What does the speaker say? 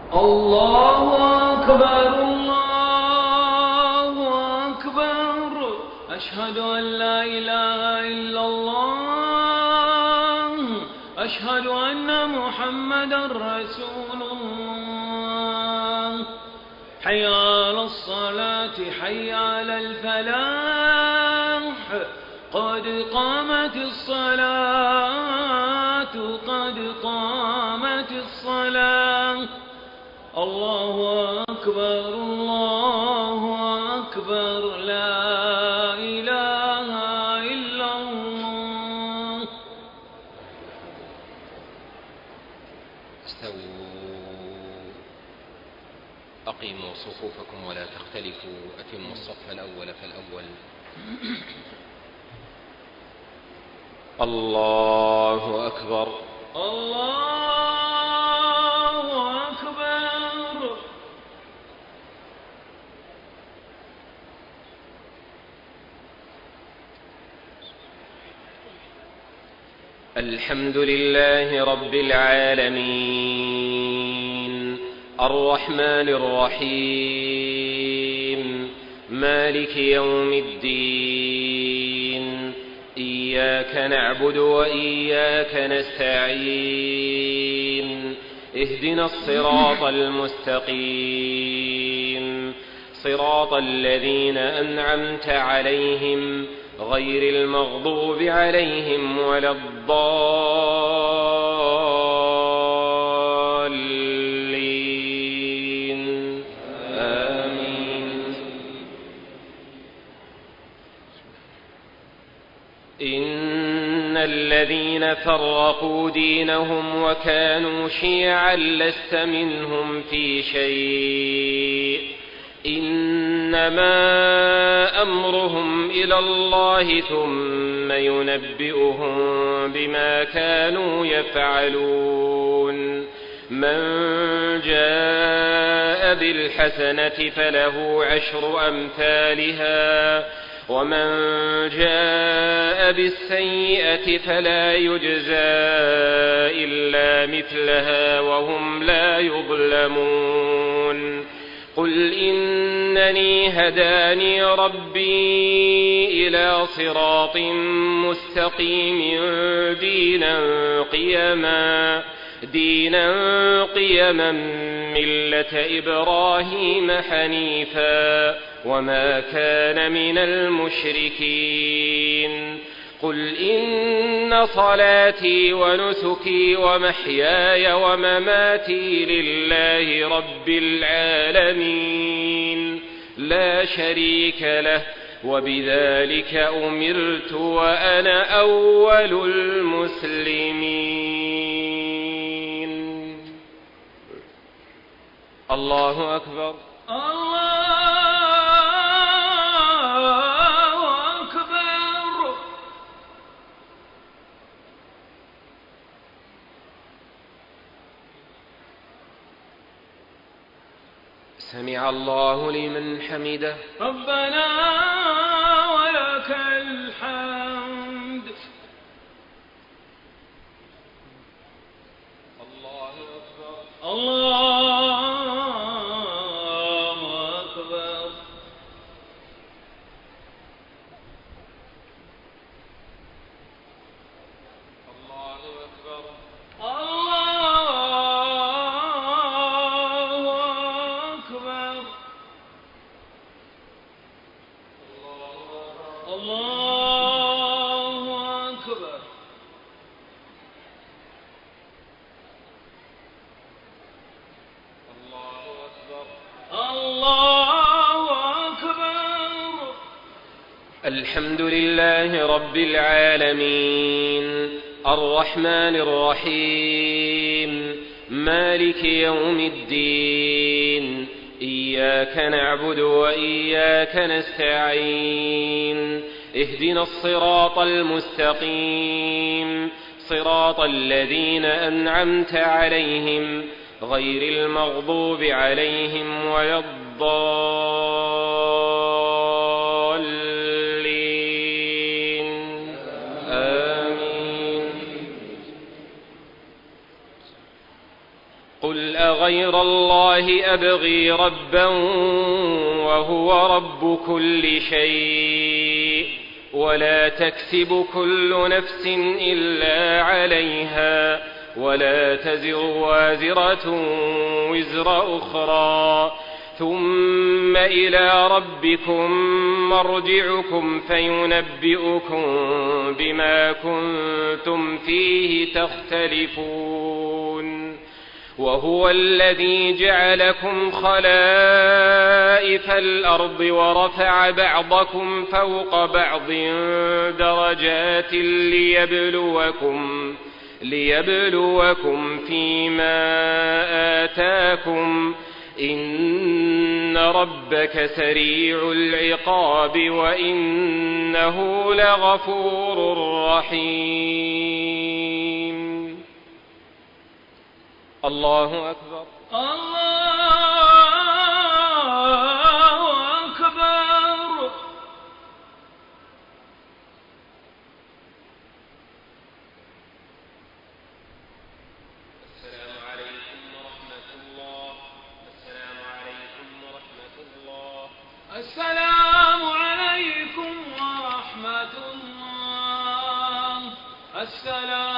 الله أكبر الله أكبر. أشهد أن لا إله إلا الله. أشهد أن محمدا رسول الله. حي على الصلاة حي على الفلاح. قد قامت الصلاة قد قامت الصلاة. الله أكبر الله أكبر. لا إله إلا الله. استووا أقيموا صفوفكم ولا تختلفوا. أتموا الصف الأول فالأول. الله أكبر الله أكبر. الحمد لله رب العالمين الرحمن الرحيم مالك يوم الدين. إياك نعبد وإياك نستعين. اهدنا الصراط المستقيم صراط الذين أنعمت عليهم غير المغضوب عليهم ولا الضالين. آمين. إن الذين فرقوا دينهم وكانوا شيعا لست منهم في شيء. إنما أمرهم إلى الله ثم ينبئهم بما كانوا يفعلون. من جاء بالحسنة فله 10 أمثالها ومن جاء بالسيئة فلا يجزى إلا مثلها وهم لا يظلمون. قل إنني هداني ربي إلى صراط مستقيم دينا قيما ملة إبراهيم حنيفا وما كان من المشركين. قل إن صلاتي ونسكي ومحياي ومماتي لله رب العالمين لا شريك له وبذلك أمرت وأنا أول المسلمين. الله أكبر الله أكبر. سمع الله لمن حمده. ربنا ولك الحمد. الله أكبر الله أكبر. الله أكبر الله أكبر. الله أكبر. الله أكبر. الحمد لله رب العالمين الرحمن الرحيم مالك يوم الدين. إياك نعبد وإياك نستعين. اهدنا الصراط المستقيم صراط الذين أنعمت عليهم غير المغضوب عليهم ولا الضالين. آمين. قل أغير أفغير الله أبغي ربا وهو رب كل شيء ولا تكسب كل نفس إلا عليها ولا تزر وازرة وزر أخرى ثم إلى ربكم مرجعكم فينبئكم بما كنتم فيه تختلفون وهو الذي جعلكم خلائف الأرض ورفع بعضكم فوق بعض درجات ليبلوكم فيما آتاكم إن ربك سريع العقاب وإنه لغفور رحيم. الله أكبر. الله أكبر. السلام عليكم ورحمة الله. السلام عليكم ورحمة الله. السلام عليكم ورحمة الله. السلام